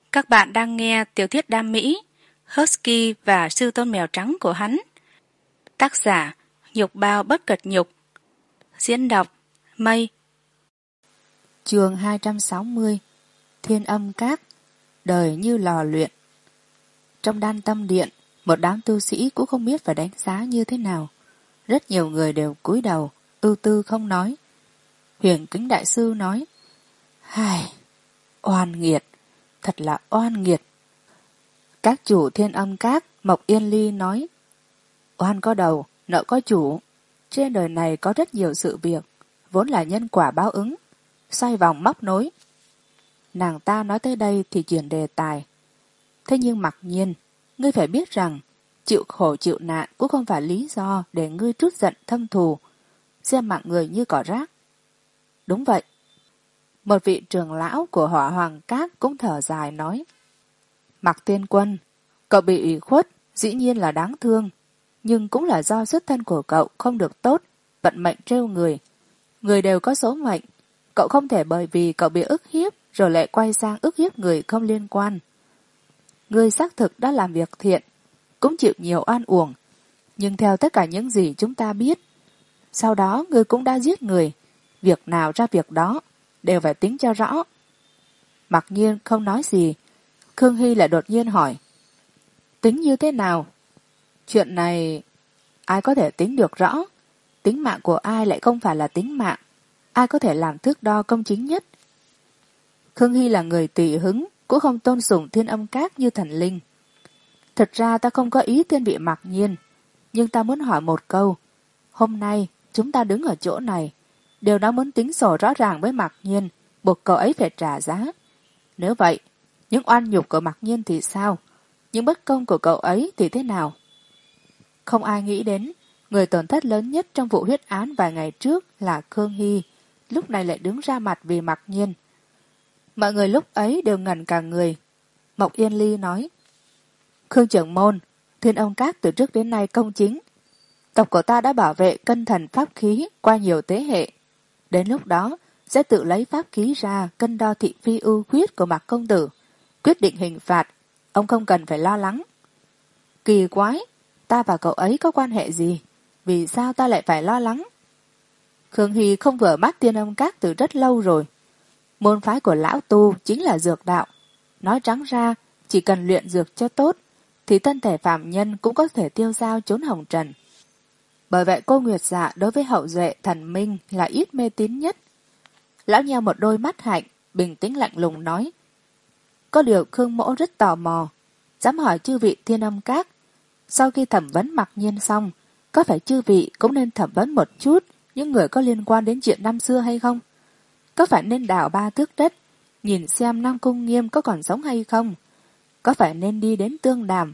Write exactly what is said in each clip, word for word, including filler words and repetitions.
Các bạn đang nghe tiểu thuyết đam mỹ Husky và sư tôn mèo trắng của hắn. Tác giả Nhục Bao Bất Cật Nhục. Diễn đọc Mây. Chương hai trăm sáu mươi. Thiên Âm Các. Đời như lò luyện. Trong đan tâm điện, một đám tu sĩ cũng không biết phải đánh giá như thế nào. Rất nhiều người đều cúi đầu, ưu tư không nói. Huyền Kính Đại Sư nói: "Hài, oan nghiệt, thật là oan nghiệt." Các chủ Thiên Âm Các, Mộc Yên Ly nói: "Oan có đầu, nợ có chủ. Trên đời này có rất nhiều sự việc, vốn là nhân quả báo ứng, xoay vòng móc nối." Nàng ta nói tới đây thì chuyển đề tài. "Thế nhưng mặc nhiên, ngươi phải biết rằng, chịu khổ chịu nạn cũng không phải lý do để ngươi trút giận thâm thù, xem mạng người như cỏ rác." "Đúng vậy." Một vị trưởng lão của Hỏa Hoàng Các cũng thở dài nói: "Mạc Tiên Quân, cậu bị ủy khuất dĩ nhiên là đáng thương, nhưng cũng là do xuất thân của cậu không được tốt, vận mệnh trêu người. Người đều có số mệnh, cậu không thể bởi vì cậu bị ức hiếp rồi lại quay sang ức hiếp người không liên quan. Ngươi xác thực đã làm việc thiện, cũng chịu nhiều oan uổng, nhưng theo tất cả những gì chúng ta biết, sau đó ngươi cũng đã giết người, việc nào ra việc đó, đều phải tính cho rõ." Mặc nhiên không nói gì. Khương Hy lại đột nhiên hỏi: "Tính như thế nào?" "Chuyện này ai có thể tính được rõ? Tính mạng của ai lại không phải là tính mạng? Ai có thể làm thước đo công chính nhất?" Khương Hy là người tùy hứng, cũng không tôn sùng Thiên Âm Các như thần linh. "Thật ra ta không có ý thiên vị Mặc Nhiên, nhưng ta muốn hỏi một câu. Hôm nay chúng ta đứng ở chỗ này, đều đã muốn tính sổ rõ ràng với Mặc Nhiên, buộc cậu ấy phải trả giá. Nếu vậy, những oan nhục của Mặc Nhiên thì sao? Những bất công của cậu ấy thì thế nào?" Không ai nghĩ đến, người tổn thất lớn nhất trong vụ huyết án vài ngày trước là Khương Hy, lúc này lại đứng ra mặt vì Mặc Nhiên. Mọi người lúc ấy đều ngẩn cả người. Mộc Yên Ly nói: "Khương trưởng môn, Thiên Âm Các từ trước đến nay công chính. Tộc của ta đã bảo vệ cân thần pháp khí qua nhiều thế hệ. Đến lúc đó, sẽ tự lấy pháp khí ra cân đo thị phi ưu khuyết của Mạc công tử, quyết định hình phạt. Ông không cần phải lo lắng." "Kỳ quái, ta và cậu ấy có quan hệ gì? Vì sao ta lại phải lo lắng?" Khương Hy không vừa mắt Thiên Âm Các từ rất lâu rồi. Môn phái của lão tu chính là dược đạo. Nói trắng ra, chỉ cần luyện dược cho tốt, thì thân thể phàm nhân cũng có thể tiêu dao trốn hồng trần. Bởi vậy cô Nguyệt Dạ đối với hậu duệ thần minh là ít mê tín nhất. Lão nheo một đôi mắt hạnh, bình tĩnh lạnh lùng nói: "Có điều Khương mỗ rất tò mò, dám hỏi chư vị Thiên Âm Các, sau khi thẩm vấn Mặc Nhiên xong, có phải chư vị cũng nên thẩm vấn một chút những người có liên quan đến chuyện năm xưa hay không? Có phải nên đào ba thước đất, nhìn xem Nam Cung Nghiêm có còn sống hay không? Có phải nên đi đến Tương Đàm,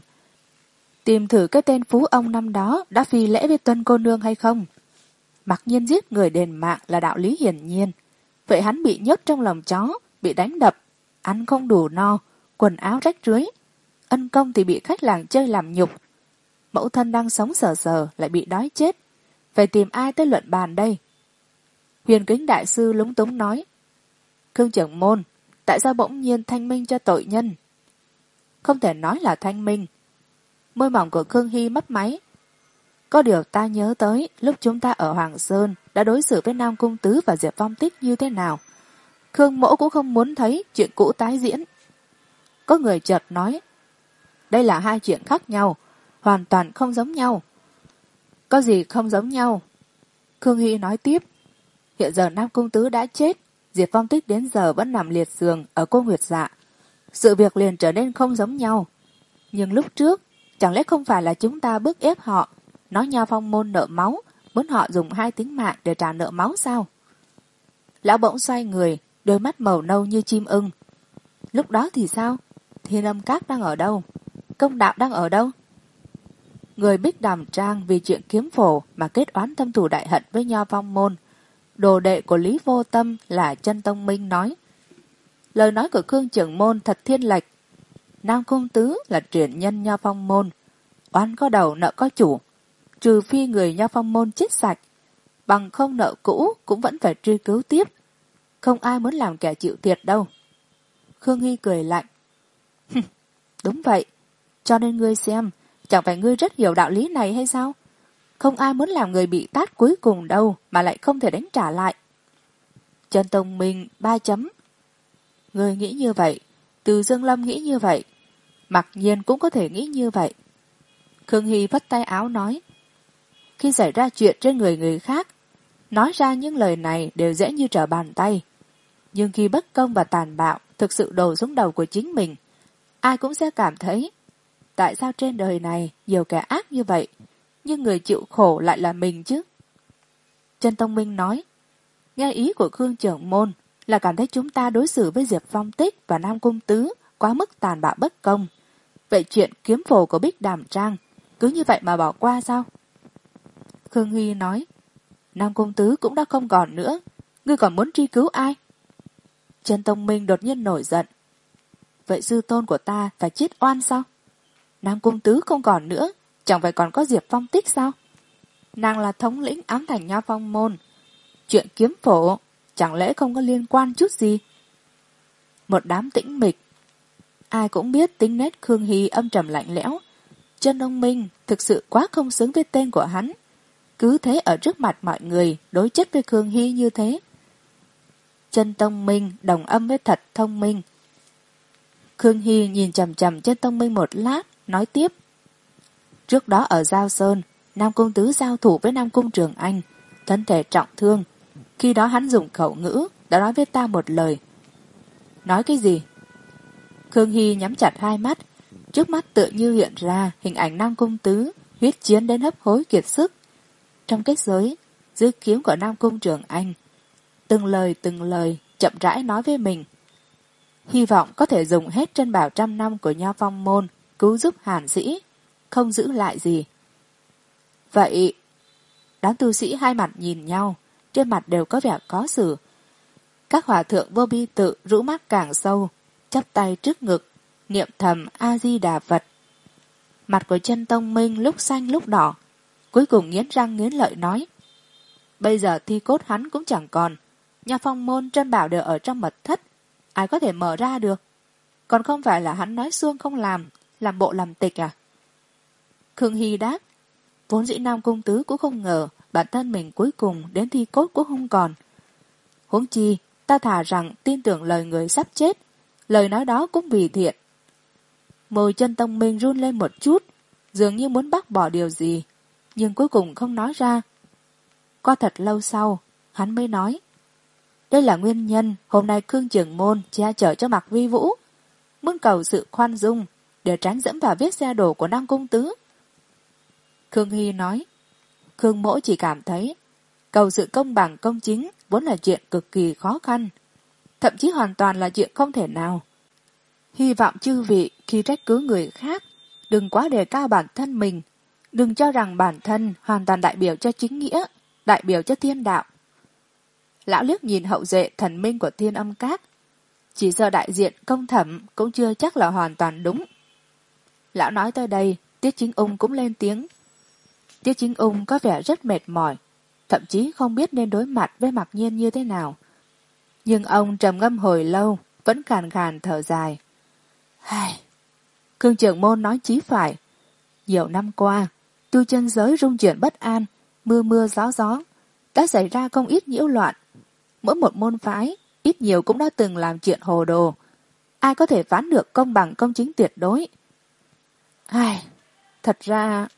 tìm thử cái tên phú ông năm đó đã phi lễ với Tuân cô nương hay không? Mặc Nhiên giết người đền mạng là đạo lý hiển nhiên. Vậy hắn bị nhốt trong lòng chó, bị đánh đập, ăn không đủ no, quần áo rách rưới. Ân công thì bị khách làng chơi làm nhục. Mẫu thân đang sống sờ sờ lại bị đói chết. Phải tìm ai tới luận bàn đây?" Huyền Kính Đại Sư lúng túng nói: "Khương trưởng môn, tại sao bỗng nhiên thanh minh cho tội nhân?" "Không thể nói là thanh minh." Môi mỏng của Khương Hy mấp máy. "Có điều ta nhớ tới lúc chúng ta ở Hoàng Sơn đã đối xử với Nam Cung Tứ và Diệp Phong Tích như thế nào. Khương mỗ cũng không muốn thấy chuyện cũ tái diễn." Có người chợt nói: "Đây là hai chuyện khác nhau, hoàn toàn không giống nhau." "Có gì không giống nhau?" Khương Hy nói tiếp: "Hiện giờ Nam Cung Tứ đã chết, Diệp Phong Tích đến giờ vẫn nằm liệt giường ở cô Nguyệt Dạ. Sự việc liền trở nên không giống nhau. Nhưng lúc trước, chẳng lẽ không phải là chúng ta bức ép họ, nói Nho Phong môn nợ máu, muốn họ dùng hai tính mạng để trả nợ máu sao?" Lão bỗng xoay người, đôi mắt màu nâu như chim ưng. "Lúc đó thì sao? Thiên Âm Các đang ở đâu? Công đạo đang ở đâu?" Người Bích Đàm Trang vì chuyện kiếm phổ mà kết oán thâm thù đại hận với Nho Phong môn. Đồ đệ của Lý Vô Tâm là Chân Tông Minh nói: "Lời nói của Khương trưởng môn thật thiên lệch. Nam Cung Tứ là truyền nhân Nho Phong môn, oan có đầu nợ có chủ, trừ phi người Nho Phong môn chết sạch, bằng không nợ cũ cũng vẫn phải truy cứu tiếp. Không ai muốn làm kẻ chịu thiệt đâu." Khương Hy cười lạnh: Đúng vậy. Cho nên ngươi xem, chẳng phải ngươi rất hiểu đạo lý này hay sao? Không ai muốn làm người bị tát cuối cùng đâu mà lại không thể đánh trả lại. Trần Tông Minh ba chấm. Ngươi nghĩ như vậy, Từ Dương Lâm nghĩ như vậy, mặc nhiên cũng có thể nghĩ như vậy. Khương Hy vất tay áo nói, khi xảy ra chuyện trên người người khác, nói ra những lời này đều dễ như trở bàn tay. Nhưng khi bất công và tàn bạo thực sự đổ xuống đầu của chính mình, ai cũng sẽ cảm thấy, tại sao trên đời này nhiều kẻ ác như vậy, nhưng người chịu khổ lại là mình chứ? Trần Tông Minh nói, nghe ý của Khương trưởng môn là cảm thấy chúng ta đối xử với Diệp Phong Tích và Nam Cung Tứ quá mức tàn bạo bất công. Vậy chuyện kiếm phổ của Bích Đàm Trang cứ như vậy mà bỏ qua sao? Khương Hy nói, Nam Cung Tứ cũng đã không còn nữa, ngươi còn muốn truy cứu ai? Trần Tông Minh đột nhiên nổi giận. Vậy sư tôn của ta phải chết oan sao? Nam Cung Tứ không còn nữa, chẳng phải còn có Diệp Phong Tích sao? Nàng là thống lĩnh ám thành Nho Phong môn. Chuyện kiếm phổ chẳng lẽ không có liên quan chút gì? Một đám tĩnh mịch. Ai cũng biết tính nét Khương Hy âm trầm lạnh lẽo. Trần Tông Minh thực sự quá không xứng với tên của hắn. Cứ thế ở trước mặt mọi người đối chất với Khương Hy như thế. Trần Tông Minh đồng âm với thật thông minh. Khương Hy nhìn chằm chằm Trần Tông Minh một lát, nói tiếp. Trước đó ở Giao Sơn, Nam Cung Tứ giao thủ với Nam Cung Trường Anh, thân thể trọng thương. Khi đó hắn dùng khẩu ngữ, đã nói với ta một lời. Nói cái gì? Khương Hy nhắm chặt hai mắt, trước mắt tự như hiện ra hình ảnh Nam Cung Tứ, huyết chiến đến hấp hối kiệt sức. Trong kết giới, dưới kiếm của Nam Cung Trường Anh, từng lời từng lời chậm rãi nói với mình. Hy vọng có thể dùng hết trân bảo trăm năm của Nho Phong môn cứu giúp Hàn Sĩ, không giữ lại gì. Vậy, đám tu sĩ hai mặt nhìn nhau, trên mặt đều có vẻ khó xử. Các hòa thượng vô bi tự rũ mắt càng sâu, chắp tay trước ngực, niệm thầm A-di-đà Phật. Mặt của Trần Tông Minh lúc xanh lúc đỏ, cuối cùng nghiến răng nghiến lợi nói. Bây giờ thi cốt hắn cũng chẳng còn, Nho Phong môn trân bảo đều ở trong mật thất, ai có thể mở ra được? Còn không phải là hắn nói xuông không làm, làm bộ làm tịch à? Khương Hy đáp, vốn dĩ Nam Cung Tứ cũng không ngờ bản thân mình cuối cùng đến thi cốt cũng không còn. Huống chi, ta thà rằng tin tưởng lời người sắp chết, lời nói đó cũng vì thiện. Môi Trần Tông Minh run lên một chút, dường như muốn bác bỏ điều gì, nhưng cuối cùng không nói ra. Qua thật lâu sau, hắn mới nói, đây là nguyên nhân hôm nay Khương trưởng môn che chở cho Mạc Vi Vũ, muốn cầu sự khoan dung để tránh dẫm vào vết xe đổ của Nam Cung Tứ. Khương Hy nói, Khương mỗ chỉ cảm thấy cầu sự công bằng công chính vốn là chuyện cực kỳ khó khăn, thậm chí hoàn toàn là chuyện không thể nào. Hy vọng chư vị khi trách cứ người khác đừng quá đề cao bản thân mình, đừng cho rằng bản thân hoàn toàn đại biểu cho chính nghĩa, đại biểu cho thiên đạo. Lão liếc nhìn hậu duệ thần minh của Thiên Âm Các, chỉ sợ đại diện công thẩm cũng chưa chắc là hoàn toàn đúng. Lão nói tới đây, Tiết Chính Ung cũng lên tiếng. Tiết Chính Ung có vẻ rất mệt mỏi, thậm chí không biết nên đối mặt với Mặc Nhiên như thế nào. Nhưng ông trầm ngâm hồi lâu, vẫn khàn khàn thở dài. Ai... Khương trưởng môn nói chí phải. Nhiều năm qua, tu chân giới rung chuyển bất an, mưa mưa gió gió, đã xảy ra không ít nhiễu loạn. Mỗi một môn phái, ít nhiều cũng đã từng làm chuyện hồ đồ. Ai có thể phán được công bằng công chính tuyệt đối? Ai... Thật ra...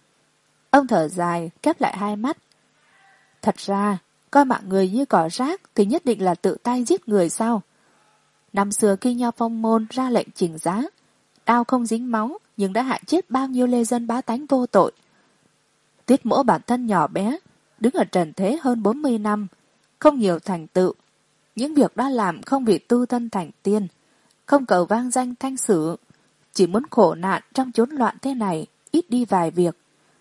Ông thở dài, khép lại hai mắt. Thật ra, coi mạng người như cỏ rác thì nhất định là tự tay giết người sao? Năm xưa khi Nho Phong môn ra lệnh chỉnh giá, đao không dính máu nhưng đã hại chết bao nhiêu lê dân bá tánh vô tội. Tiết Mỗ bản thân nhỏ bé, đứng ở trần thế hơn bốn mươi năm, không nhiều thành tựu. Những việc đã làm không vì tu thân thành tiên, không cầu vang danh thanh sử, chỉ muốn khổ nạn trong chốn loạn thế này, ít đi vài việc.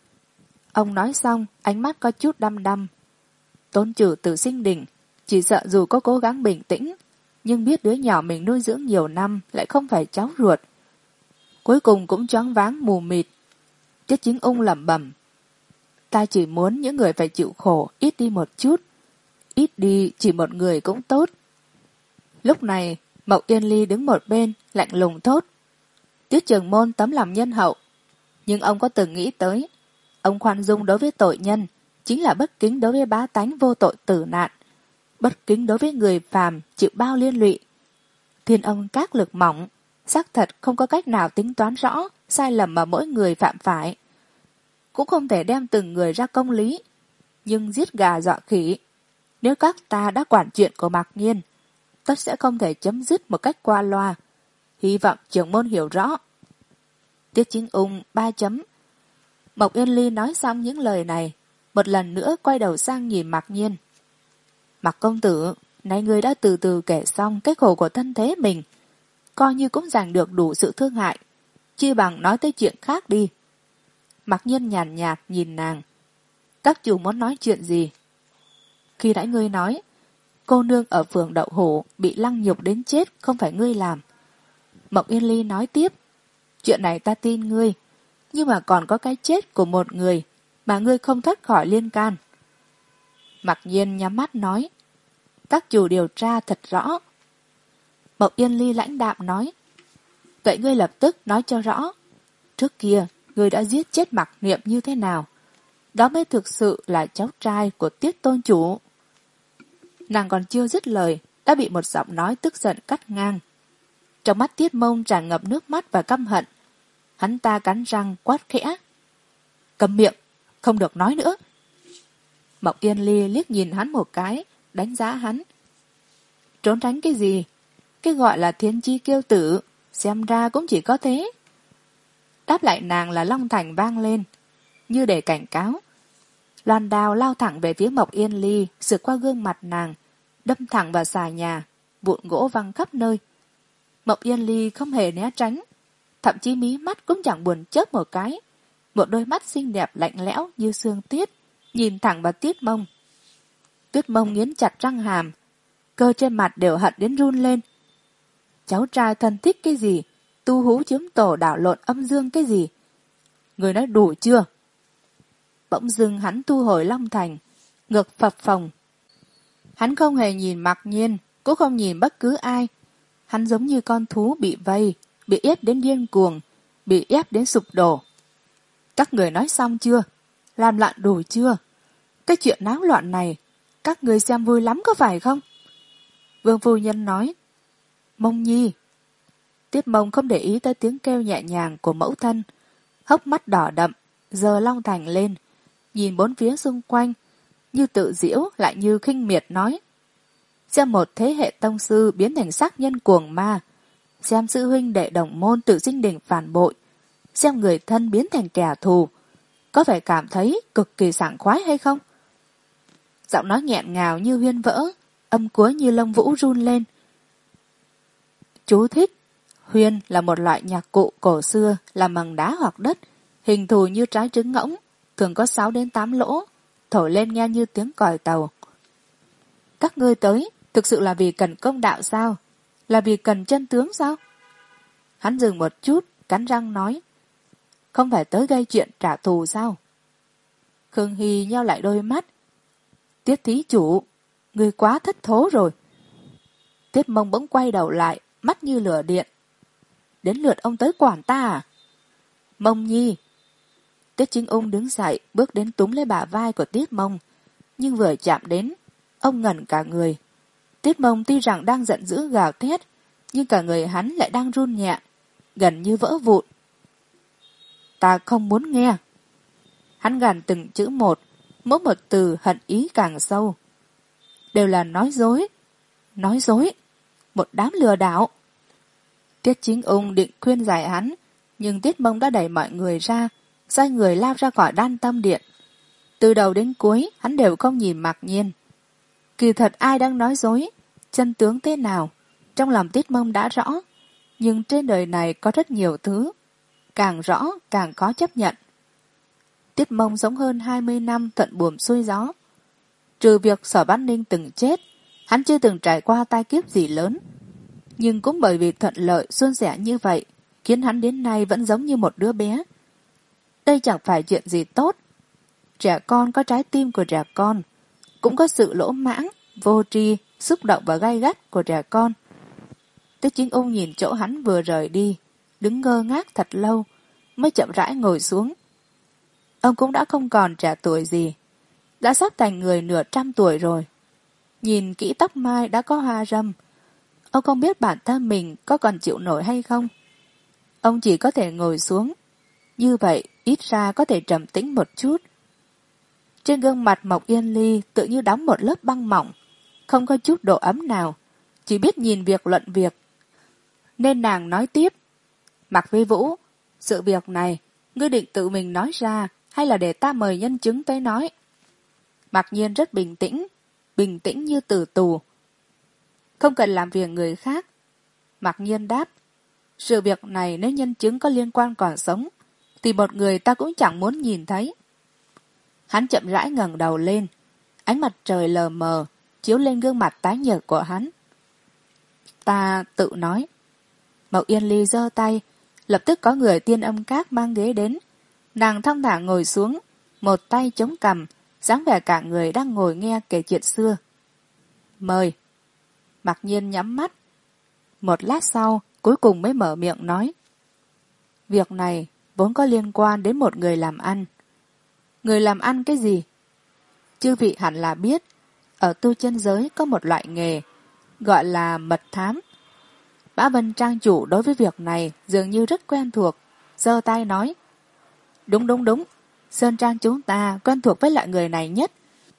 Ông nói xong, ánh mắt có chút đăm đăm. Tôn Trử từ sinh đỉnh, chỉ sợ dù có cố gắng bình tĩnh, nhưng biết đứa nhỏ mình nuôi dưỡng nhiều năm lại không phải cháu ruột. Cuối cùng cũng choáng váng mù mịt. Tiết Chính Ung lẩm bẩm. Ta chỉ muốn những người phải chịu khổ ít đi một chút. Ít đi chỉ một người cũng tốt. Lúc này, Mộc Yên Ly đứng một bên, lạnh lùng thốt. Tiết Trường Môn tấm lòng nhân hậu, nhưng ông có từng nghĩ tới, ông khoan dung đối với tội nhân chính là bất kính đối với bá tánh vô tội tử nạn, bất kính đối với người phàm chịu bao liên lụy. Thiên Âm Các lực mỏng, xác thật không có cách nào tính toán rõ sai lầm mà mỗi người phạm phải, cũng không thể đem từng người ra công lý, nhưng giết gà dọa khỉ, nếu các ta đã quản chuyện của Mạc Nhiên, tất sẽ không thể chấm dứt một cách qua loa. Hy vọng trưởng môn hiểu rõ. Tiết Chính Ung ba chấm. Mộc Yên Ly nói xong những lời này, một lần nữa quay đầu sang nhìn Mạc Nhiên. Mạc công tử, nay người đã từ từ kể xong cái khổ của thân thế mình, coi như cũng giành được đủ sự thương hại, chi bằng nói tới chuyện khác đi. Mạc Nhiên nhàn nhạt, nhạt nhìn nàng. Các chủ muốn nói chuyện gì? Khi nãy ngươi nói, cô nương ở phường Đậu Hổ bị lăng nhục đến chết không phải ngươi làm. Mộc Yên Ly nói tiếp, chuyện này ta tin ngươi, nhưng mà còn có cái chết của một người mà ngươi không thoát khỏi liên can. Mạc Nhiên nhắm mắt nói, các chủ điều tra thật rõ. Mộc Yên Ly lãnh đạm nói, vậy ngươi lập tức nói cho rõ, trước kia ngươi đã giết chết Mạc Niệm như thế nào? Đó mới thực sự là cháu trai của Tiết tôn chủ. Nàng còn chưa dứt lời, đã bị một giọng nói tức giận cắt ngang. Trong mắt Tiết Mông tràn ngập nước mắt và căm hận. Hắn ta cắn răng quát khẽ, cầm miệng, không được nói nữa. Mộc Yên Ly liếc nhìn hắn một cái, đánh giá hắn. Trốn tránh cái gì? Cái gọi là thiên chi kiêu tử, xem ra cũng chỉ có thế. Đáp lại nàng là Long Thành vang lên, như để cảnh cáo. Loan đao lao thẳng về phía Mộc Yên Ly, sượt qua gương mặt nàng, đâm thẳng vào xà nhà, vụn gỗ văng khắp nơi. Mộc Yên Ly không hề né tránh, thậm chí mí mắt cũng chẳng buồn chớp một cái. Một đôi mắt xinh đẹp lạnh lẽo như sương tuyết, nhìn thẳng vào Tiết Mông. Tiết Mông nghiến chặt răng hàm, cơ trên mặt đều hận đến run lên. Cháu trai thân thích cái gì? Tu hú chiếm tổ đảo lộn âm dương cái gì? Người nói đủ chưa? Bỗng dưng hắn thu hồi Long Thành, ngực phập phồng. Hắn không hề nhìn Mạc Nhiên, cũng không nhìn bất cứ ai. Hắn giống như con thú bị vây, bị ép đến điên cuồng, bị ép đến sụp đổ. Các người nói xong chưa? Làm loạn đủ chưa? Cái chuyện náo loạn này, các người xem vui lắm có phải không? Vương phu nhân nói, Mông Nhi. Tiết Mông không để ý tới tiếng kêu nhẹ nhàng của mẫu thân, hốc mắt đỏ đậm, giơ Long Thành lên, nhìn bốn phía xung quanh, như tự giễu lại như khinh miệt nói, xem một thế hệ tông sư biến thành sát nhân cuồng ma, xem sư huynh đệ đồng môn tự sinh đình phản bội, xem người thân biến thành kẻ thù, có phải cảm thấy cực kỳ sảng khoái hay không? Giọng nói nghẹn ngào như huyên vỡ, âm cuối như lông vũ run lên. Chú thích: huyên là một loại nhạc cụ cổ xưa làm bằng đá hoặc đất, hình thù như trái trứng ngỗng, thường có sáu đến tám lỗ, thổi lên nghe như tiếng còi tàu. Các ngươi tới, thực sự là vì cần công đạo sao? Là vì cần chân tướng sao? Hắn dừng một chút, cắn răng nói, không phải tới gây chuyện trả thù sao? Khương Hy nheo lại đôi mắt. Tiết thí chủ, ngươi quá thất thố rồi. Tiết Mông bỗng quay đầu lại, mắt như lửa điện. Đến lượt ông tới quản ta à? Mông Nhi. Tiết Chính Ung đứng dậy, bước đến túm lấy bả vai của Tiết Mông, nhưng vừa chạm đến, ông ngẩn cả người. Tiết Mông tuy rằng đang giận dữ gào thét, nhưng cả người hắn lại đang run nhẹ, gần như vỡ vụn. Ta không muốn nghe. Hắn gằn từng chữ một, mỗi một từ hận ý càng sâu. Đều là nói dối, nói dối, một đám lừa đảo. Tiết Chính Ung định khuyên giải hắn, nhưng Tiết Mông đã đẩy mọi người ra, xoay người lao ra khỏi Đan Tâm Điện. Từ đầu đến cuối, hắn đều không nhìn Mạc Nhiên. Kỳ thật ai đang nói dối, chân tướng thế nào, trong lòng Tiết Mông đã rõ, nhưng trên đời này có rất nhiều thứ, càng rõ càng khó chấp nhận. Tiết Mông sống hơn hai mươi năm thuận buồm xuôi gió. Trừ việc Sở Bát Ninh từng chết, hắn chưa từng trải qua tai kiếp gì lớn. Nhưng cũng bởi vì thuận lợi suôn sẻ như vậy, khiến hắn đến nay vẫn giống như một đứa bé. Đây chẳng phải chuyện gì tốt. Trẻ con có trái tim của trẻ con, cũng có sự lỗ mãng, vô tri, xúc động và gay gắt của trẻ con. Tiết Chính Ung nhìn chỗ hắn vừa rời đi, đứng ngơ ngác thật lâu, mới chậm rãi ngồi xuống. Ông cũng đã không còn trẻ tuổi gì, đã sắp thành người nửa trăm tuổi rồi. Nhìn kỹ tóc mai đã có hoa râm, ông không biết bản thân mình có còn chịu nổi hay không. Ông chỉ có thể ngồi xuống, như vậy ít ra có thể trầm tĩnh một chút. Trên gương mặt Mộc Yên Ly tự như đóng một lớp băng mỏng, không có chút độ ấm nào, chỉ biết nhìn việc luận việc. Nên nàng nói tiếp: Mạc Vi Vũ, sự việc này ngươi định tự mình nói ra hay là để ta mời nhân chứng tới nói? Mạc Nhiên rất bình tĩnh, bình tĩnh như tử tù. Không cần làm phiền người khác. Mạc Nhiên đáp: sự việc này nếu nhân chứng có liên quan còn sống, thì một người ta cũng chẳng muốn nhìn thấy. Hắn chậm rãi ngẩng đầu lên, ánh mặt trời lờ mờ chiếu lên gương mặt tái nhợt của hắn. Ta tự nói. Mộc Yên Ly giơ tay, lập tức có người Tiên Âm Các mang ghế đến. Nàng thong thả ngồi xuống, một tay chống cằm, dáng vẻ cả người đang ngồi nghe kể chuyện xưa. Mời. Mặc Nhiên nhắm mắt. Một lát sau, cuối cùng mới mở miệng nói: việc này vốn có liên quan đến một người làm ăn. Người làm ăn cái gì? Chư vị hẳn là biết, ở tu chân giới có một loại nghề, gọi là mật thám. Mã Vân Trang chủ đối với việc này dường như rất quen thuộc, giơ tay nói: Đúng đúng đúng, Sơn Trang chúng ta quen thuộc với loại người này nhất.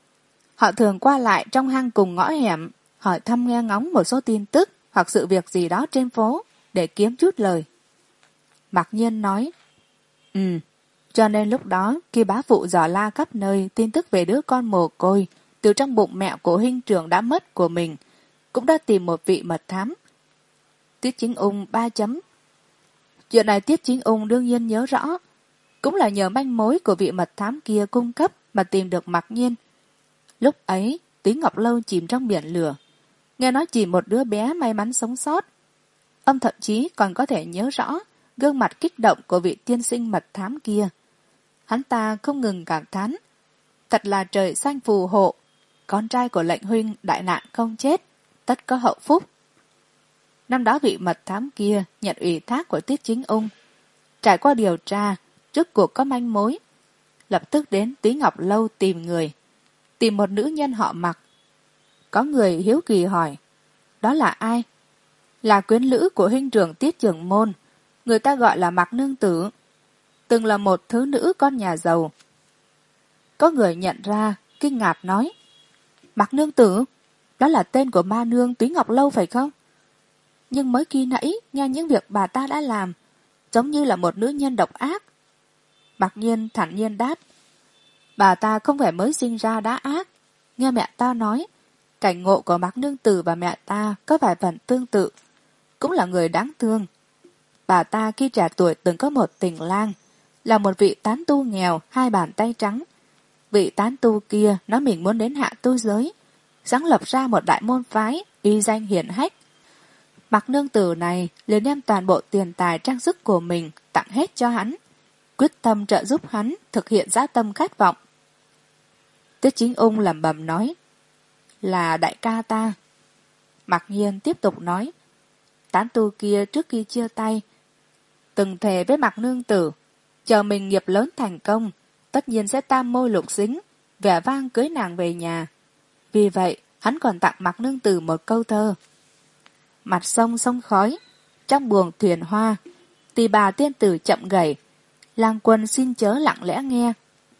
Họ thường qua lại trong hang cùng ngõ hẻm, hỏi thăm nghe ngóng một số tin tức hoặc sự việc gì đó trên phố để kiếm chút lời. Mặc Nhiên nói: Ừ, cho nên lúc đó khi bá phụ dò la khắp nơi tin tức về đứa con mồ côi từ trong bụng mẹ của huynh trưởng đã mất của mình, cũng đã tìm một vị mật thám. Tiết Chính Ung ba chấm. Chuyện này Tiết Chính Ung đương nhiên nhớ rõ, cũng là nhờ manh mối của vị mật thám kia cung cấp mà tìm được Mặc Nhiên. Lúc ấy Túy Ngọc Lâu chìm trong biển lửa, nghe nói chỉ một đứa bé may mắn sống sót. Ông thậm chí còn có thể nhớ rõ gương mặt kích động của vị tiên sinh mật thám kia. Hắn ta không ngừng cảm thán: thật là trời xanh phù hộ, con trai của lệnh huynh đại nạn không chết, tất có hậu phúc. Năm đó vị mật thám kia nhận ủy thác của Tiết Chính Ung, trải qua điều tra, rốt cuộc có manh mối, lập tức đến Túy Ngọc Lâu tìm người, tìm một nữ nhân họ Mặc. Có người hiếu kỳ hỏi: đó là ai? Là quyến lữ của huynh trưởng Tiết trưởng môn, người ta gọi là Mặc nương tử, từng là một thứ nữ con nhà giàu. Có người nhận ra, kinh ngạc nói: Mặc nương tử, đó là tên của ma nương Túy Ngọc Lâu phải không? Nhưng mới khi nãy nghe những việc bà ta đã làm, giống như là một nữ nhân độc ác. Mặc Nhiên thản nhiên đáp: bà ta không phải mới sinh ra đã ác. Nghe mẹ ta nói, cảnh ngộ của Mặc nương tử và mẹ ta có vài phần tương tự, cũng là người đáng thương. Bà ta khi trẻ tuổi từng có một tình lang, là một vị tán tu nghèo hai bàn tay trắng. Vị tán tu kia nói mình muốn đến hạ tu giới, sáng lập ra một đại môn phái uy danh hiển hách. Mặc nương tử này liền đem toàn bộ tiền tài trang sức của mình tặng hết cho hắn, quyết tâm trợ giúp hắn thực hiện dã tâm khát vọng. Tiết Chính Ung lẩm bẩm nói: là đại ca ta. Mặc Nhiên tiếp tục nói: tán tu kia trước khi chia tay từng thề với Mặc nương tử, chờ mình nghiệp lớn thành công, tất nhiên sẽ tam môi lục dính, vẻ vang cưới nàng về nhà. Vì vậy hắn còn tặng Mặc nương tử một câu thơ: mặt sông sông khói, trong buồng thuyền hoa, tỳ bà tiên tử chậm gầy, lang quân xin chớ lặng lẽ nghe.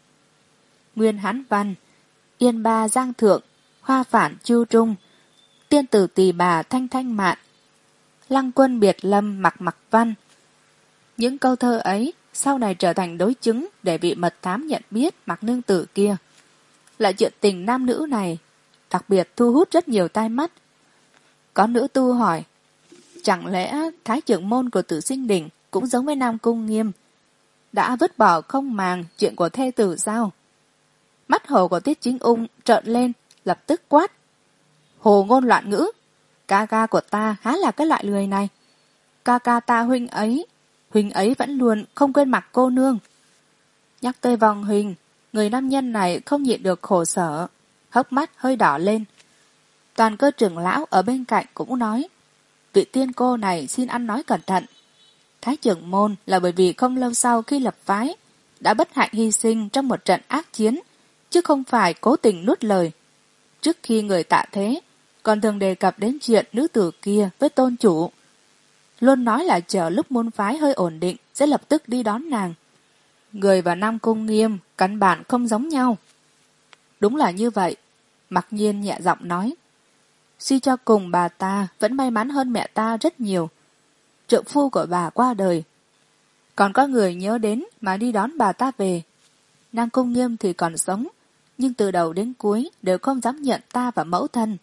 Nguyên Hán văn: yên ba giang thượng, hoa phản chu trung, tiên tử tỳ bà thanh thanh mạn, lăng quân biệt lâm mặc mặc văn. Những câu thơ ấy sau này trở thành đối chứng để vị mật thám nhận biết Mặc nương tử kia. Lại chuyện tình nam nữ này đặc biệt thu hút rất nhiều tai mắt. Có nữ tu hỏi: chẳng lẽ thái trưởng môn của Tử Sinh Đỉnh cũng giống với Nam Cung Nghiêm, đã vứt bỏ không màng chuyện của thê tử sao? Mắt hồ của Tiết Chính Ung trợn lên, lập tức quát: hồ ngôn loạn ngữ, ca ca của ta há là cái loại lười này. Ca ca ta huynh ấy, huynh ấy vẫn luôn không quên Mặc cô nương. Nhắc tới vòng huynh, người nam nhân này không nhịn được khổ sở, hốc mắt hơi đỏ lên. Toàn Cơ trưởng lão ở bên cạnh cũng nói: vị tiên cô này xin ăn nói cẩn thận. Thái trưởng môn là bởi vì không lâu sau khi lập phái đã bất hạnh hy sinh trong một trận ác chiến, chứ không phải cố tình nuốt lời. Trước khi người tạ thế, còn thường đề cập đến chuyện nữ tử kia với tôn chủ. Luôn nói là chờ lúc môn phái hơi ổn định sẽ lập tức đi đón nàng. Người và Nam Cung Nghiêm căn bản không giống nhau. Đúng là như vậy, Mặc Nhiên nhẹ giọng nói. Suy cho cùng bà ta vẫn may mắn hơn mẹ ta rất nhiều. Trượng phu của bà qua đời, còn có người nhớ đến mà đi đón bà ta về. Nam Cung Nghiêm thì còn sống, nhưng từ đầu đến cuối đều không dám nhận ta và mẫu thân.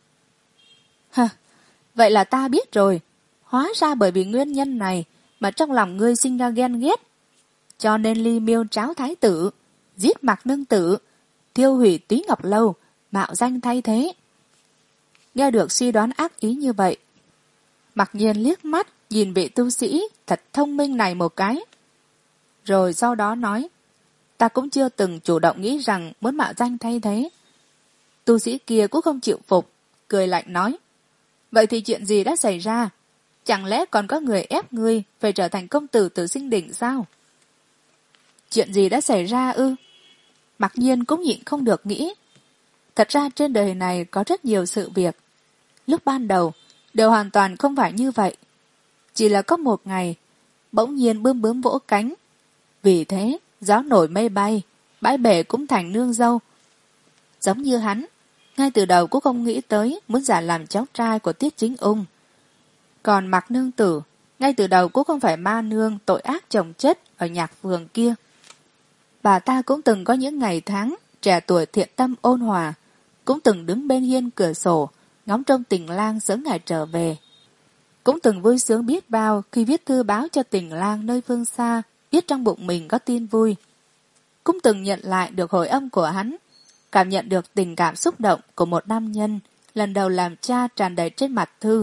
Hả, vậy là ta biết rồi. Hóa ra bởi vì nguyên nhân này mà trong lòng ngươi sinh ra ghen ghét. Cho nên ly miêu tráo thái tử, giết Mạc Nương Tử, tiêu hủy Túy Ngọc Lâu, mạo danh thay thế. Nghe được suy đoán ác ý như vậy, Mặc Nhiên liếc mắt nhìn vị tu sĩ thật thông minh này một cái. Rồi sau đó nói, ta cũng chưa từng chủ động nghĩ rằng muốn mạo danh thay thế. Tu sĩ kia cũng không chịu phục, cười lạnh nói, vậy thì chuyện gì đã xảy ra? Chẳng lẽ còn có người ép ngươi phải trở thành công tử Tử Sinh Đỉnh sao? Chuyện gì đã xảy ra ư? Mặc Nhiên cũng nhịn không được nghĩ. Thật ra trên đời này có rất nhiều sự việc. Lúc ban đầu, đều hoàn toàn không phải như vậy. Chỉ là có một ngày, bỗng nhiên bướm bướm vỗ cánh. Vì thế, gió nổi mây bay, bãi bể cũng thành nương dâu. Giống như hắn, ngay từ đầu cũng không nghĩ tới muốn giả làm cháu trai của Tiết Chính Ung. Còn Mạc Nương Tử, ngay từ đầu cũng không phải ma nương tội ác chồng chất ở nhạc phường kia. Bà ta cũng từng có những ngày tháng trẻ tuổi thiện tâm ôn hòa, cũng từng đứng bên hiên cửa sổ ngóng trông Tình Lang sớm ngày trở về. Cũng từng vui sướng biết bao khi viết thư báo cho Tình Lang nơi phương xa biết trong bụng mình có tin vui. Cũng từng nhận lại được hồi âm của hắn, cảm nhận được tình cảm xúc động của một nam nhân lần đầu làm cha tràn đầy trên mặt thư.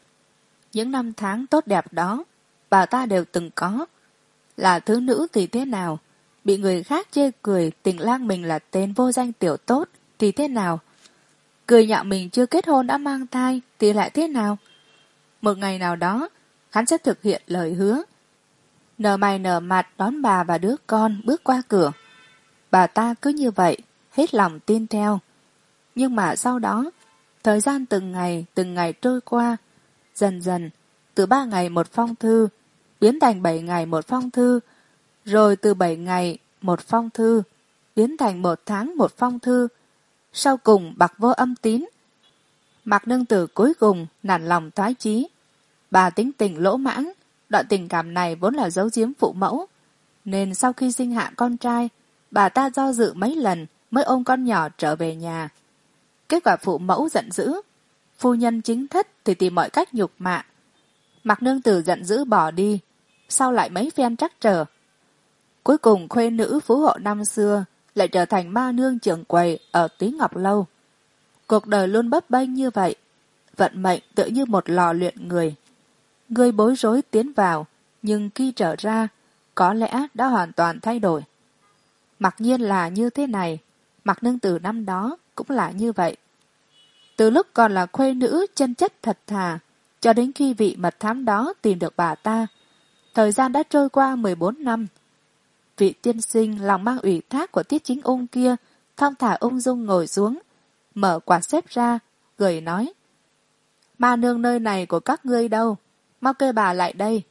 Những năm tháng tốt đẹp đó, bà ta đều từng có. Là thứ nữ thì thế nào, bị người khác chê cười Tình Lang mình là tên vô danh tiểu tốt thì thế nào, cười nhạo mình chưa kết hôn đã mang thai thì lại thế nào. Một ngày nào đó, hắn sẽ thực hiện lời hứa, nở mày nở mặt đón bà và đứa con bước qua cửa. Bà ta cứ như vậy, hết lòng tin theo. Nhưng mà sau đó, thời gian từng ngày, từng ngày trôi qua, dần dần, từ ba ngày một phong thư, biến thành bảy ngày một phong thư, rồi từ bảy ngày một phong thư, biến thành một tháng một phong thư, sau cùng bạc vô âm tín. Mạc Nương Tử cuối cùng nản lòng thoái chí. Bà tính tình lỗ mãng, đoạn tình cảm này vốn là giấu giếm phụ mẫu, nên sau khi sinh hạ con trai, bà ta do dự mấy lần mới ôm con nhỏ trở về nhà. Kết quả phụ mẫu giận dữ, phu nhân chính thất thì tìm mọi cách nhục mạ. Mạc Nương Tử giận dữ bỏ đi, sau lại mấy phen trắc trở. Cuối cùng khuê nữ phú hộ năm xưa lại trở thành ma nương trưởng quầy ở Túy Ngọc Lâu. Cuộc đời luôn bấp bênh như vậy, vận mệnh tựa như một lò luyện người. Người bối rối tiến vào, nhưng khi trở ra, có lẽ đã hoàn toàn thay đổi. Mặc nhiên là như thế này, Mạc Nương Tử năm đó cũng là như vậy. Từ lúc còn là khuê nữ chân chất thật thà, cho đến khi vị mật thám đó tìm được bà ta, thời gian đã trôi qua mười bốn năm. Vị tiên sinh lòng mang ủy thác của Tiết Chính Ung kia thong thả ung dung ngồi xuống, mở quạt xếp ra, cười nói, ma nương nơi này của các ngươi đâu, mau kêu bà lại đây.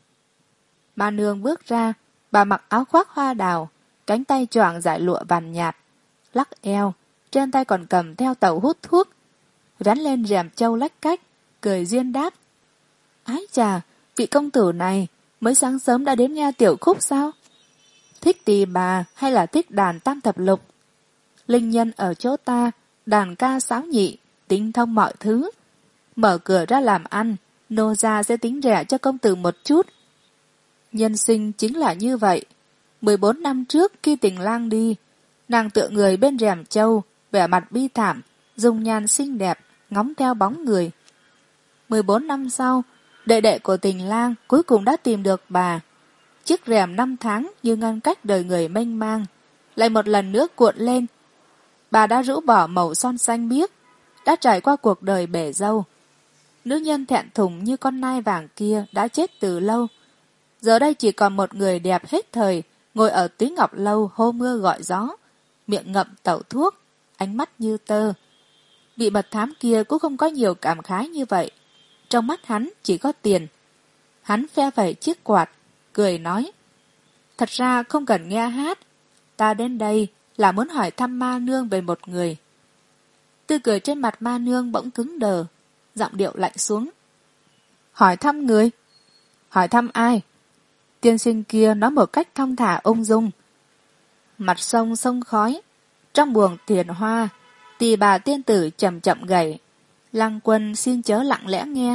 Ma nương bước ra, bà mặc áo khoác hoa đào, cánh tay choàng dải lụa vàng nhạt, lắc eo, trên tay còn cầm theo tẩu hút thuốc, vén lên rèm trâu lách cách, cười duyên đáp, ái chà, vị công tử này mới sáng sớm đã đến nghe tiểu khúc sao? Thích tỳ bà hay là thích đàn tam thập lục? Linh nhân ở chỗ ta, đàn ca sáo nhị, tinh thông mọi thứ. Mở cửa ra làm ăn, nô gia sẽ tính rẻ cho công tử một chút. Nhân sinh chính là như vậy. Mười bốn năm trước khi Tình Lang đi, nàng tựa người bên rèm trâu, vẻ mặt bi thảm, dung nhan xinh đẹp, ngóng theo bóng người. Mười bốn năm sau, đệ đệ của Tình Lang cuối cùng đã tìm được bà. Chiếc rèm năm tháng như ngăn cách đời người mênh mang, lại một lần nữa cuộn lên. Bà đã rũ bỏ màu son xanh biếc, đã trải qua cuộc đời bể dâu. Nữ nhân thẹn thùng như con nai vàng kia đã chết từ lâu. Giờ đây chỉ còn một người đẹp hết thời, ngồi ở Túy Ngọc Lâu hô mưa gọi gió, miệng ngậm tẩu thuốc, ánh mắt như tơ. Vị mật thám kia cũng không có nhiều cảm khái như vậy. Trong mắt hắn chỉ có tiền. Hắn phe phẩy chiếc quạt, cười nói. Thật ra không cần nghe hát. Ta đến đây là muốn hỏi thăm ma nương về một người. Tươi cười trên mặt ma nương bỗng cứng đờ, giọng điệu lạnh xuống. Hỏi thăm người? Hỏi thăm ai? Tiên sinh kia nói một cách thong thả ung dung. Mặt sông sông khói, trong buồng tiền hoa, tỳ bà tiên tử chậm chậm gảy. Lăng Quân xin chớ lặng lẽ nghe.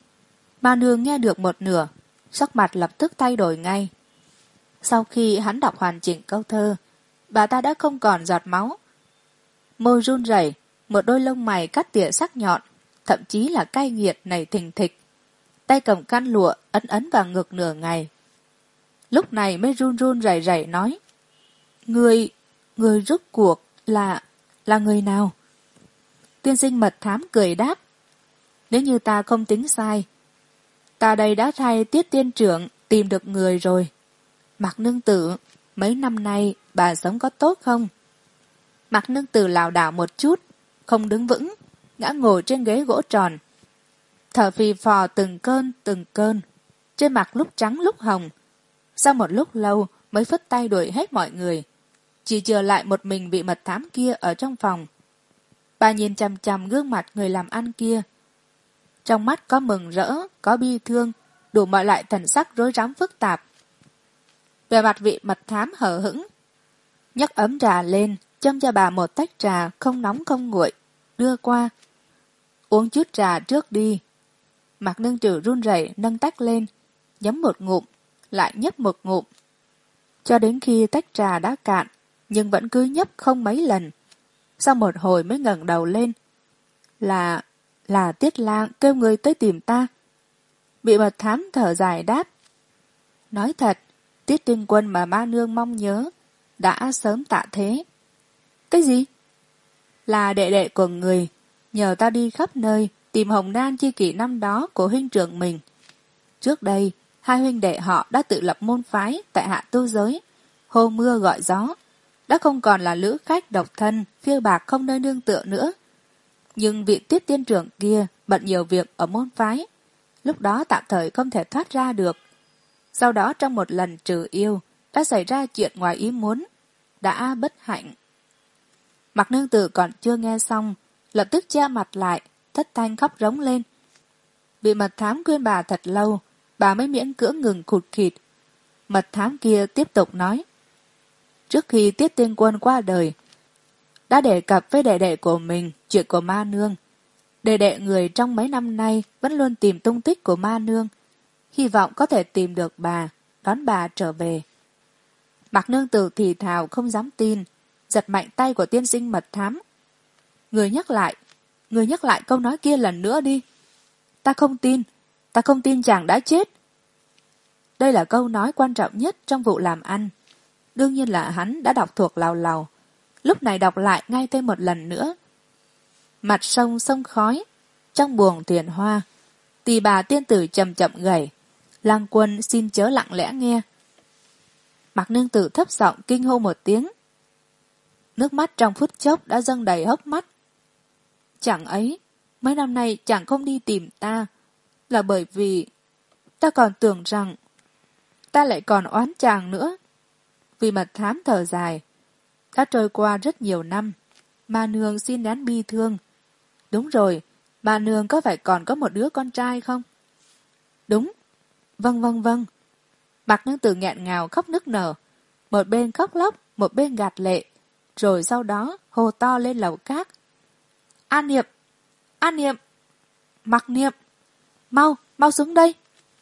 Ma nương nghe được một nửa, sắc mặt lập tức thay đổi ngay. Sau khi hắn đọc hoàn chỉnh câu thơ, bà ta đã không còn giọt máu. Môi run rẩy, một đôi lông mày cắt tỉa sắc nhọn, thậm chí là cay nghiệt nảy thình thịch. Tay cầm khăn lụa ấn ấn vào ngực nửa ngày. Lúc này mới run run rẩy rẩy nói. Người, người rốt cuộc là, là người nào? Tiên sinh mật thám cười đáp. Nếu như ta không tính sai, ta đây đã thay Tiết tiên trưởng tìm được người rồi. Mạc nương tử, mấy năm nay bà sống có tốt không? Mạc nương tử lảo đảo một chút, không đứng vững, ngã ngồi trên ghế gỗ tròn. Thở phì phò từng cơn từng cơn, trên mặt lúc trắng lúc hồng. Sau một lúc lâu mới phất tay đuổi hết mọi người, chỉ chừa lại một mình bị mật thám kia ở trong phòng. Bà nhìn chằm chằm gương mặt người làm ăn kia. Trong mắt có mừng rỡ, có bi thương, đủ mọi loại thần sắc rối rắm phức tạp. Về mặt vị mật thám hờ hững, nhấc ấm trà lên, châm cho bà một tách trà không nóng không nguội, đưa qua. Uống chút trà trước đi. Mạc nương tử run rẩy nâng tách lên, nhấm một ngụm, lại nhấp một ngụm. Cho đến khi tách trà đã cạn, nhưng vẫn cứ nhấp không mấy lần. Sau một hồi mới ngẩng đầu lên. Là, là Tiết Lang kêu người tới tìm ta. Bị mật thám thở dài đáp. Nói thật, Tiết tiên quân mà ma nương mong nhớ, đã sớm tạ thế. Cái gì? Là đệ đệ của người, nhờ ta đi khắp nơi, tìm hồng nhan chi kỷ năm đó của huynh trưởng mình. Trước đây, hai huynh đệ họ đã tự lập môn phái tại hạ tu giới, hô mưa gọi gió, đã không còn là lữ khách độc thân, phiêu bạc không nơi nương tựa nữa. Nhưng vị Tiết tiên trưởng kia bận nhiều việc ở môn phái, lúc đó tạm thời không thể thoát ra được. Sau đó trong một lần trừ yêu, đã xảy ra chuyện ngoài ý muốn, đã bất hạnh. Mạc nương tử còn chưa nghe xong, lập tức che mặt lại, thất thanh khóc rống lên. Bị mật thám khuyên bà thật lâu, bà mới miễn cưỡng ngừng khụt khịt. Mật thám kia tiếp tục nói. Trước khi Tiết tiên quân qua đời, đã đề cập với đệ đệ của mình chuyện của ma nương. Đệ đệ người trong mấy năm nay vẫn luôn tìm tung tích của ma nương, hy vọng có thể tìm được bà, đón bà trở về. Mạc nương tử thì thào không dám tin, giật mạnh tay của tiên sinh mật thám. Người nhắc lại, người nhắc lại câu nói kia lần nữa đi. Ta không tin, ta không tin chàng đã chết. Đây là câu nói quan trọng nhất trong vụ làm ăn. Đương nhiên là hắn đã đọc thuộc lào lào, lúc này đọc lại ngay thêm một lần nữa. Mặt sông sông khói, trong buồng thuyền hoa, tỳ bà tiên tử chậm chậm gảy. Lăng Quân xin chớ lặng lẽ nghe. Mạc nương tử thấp giọng kinh hô một tiếng. Nước mắt trong phút chốc đã dâng đầy hốc mắt. Chẳng ấy, mấy năm nay chẳng không đi tìm ta, là bởi vì ta còn tưởng rằng ta lại còn oán chàng nữa. Vì mật thám thở dài. Đã trôi qua rất nhiều năm, ma nương xin nén bi thương. Đúng rồi, ma nương có phải còn có một đứa con trai không? Đúng. Vâng vâng vâng. Mạc nương tử nghẹn ngào khóc nức nở, một bên khóc lóc, một bên gạt lệ, rồi sau đó hô to lên lầu cát. An Niệm! An Niệm! Mặc Niệm! Mau, mau xuống đây!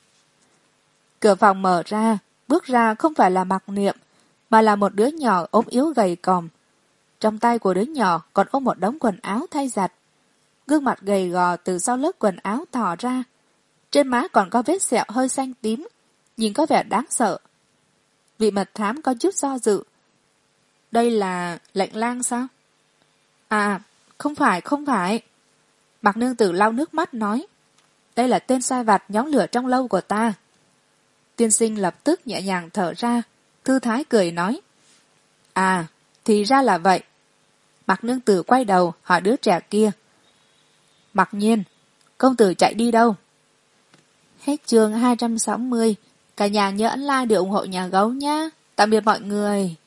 Cửa phòng mở ra, bước ra không phải là Mặc Niệm, mà là một đứa nhỏ ốm yếu gầy còm. Trong tay của đứa nhỏ còn ôm một đống quần áo thay giặt. Gương mặt gầy gò từ sau lớp quần áo thò ra. Trên má còn có vết sẹo hơi xanh tím, nhìn có vẻ đáng sợ. Vị mật thám có chút do dự. Đây là Lệnh Lang sao? À, không phải, không phải. Mạc nương tử lau nước mắt nói. Đây là tên sai vặt nhóm lửa trong lâu của ta. Tiên sinh lập tức nhẹ nhàng thở ra, thư thái cười nói. À, thì ra là vậy. Mặc nương tử quay đầu hỏi đứa trẻ kia. Mặc nhiên, công tử chạy đi đâu? Hết chương hai trăm sáu mươi. Cả nhà nhớ ấn like để ủng hộ nhà gấu nhé. Tạm biệt mọi người.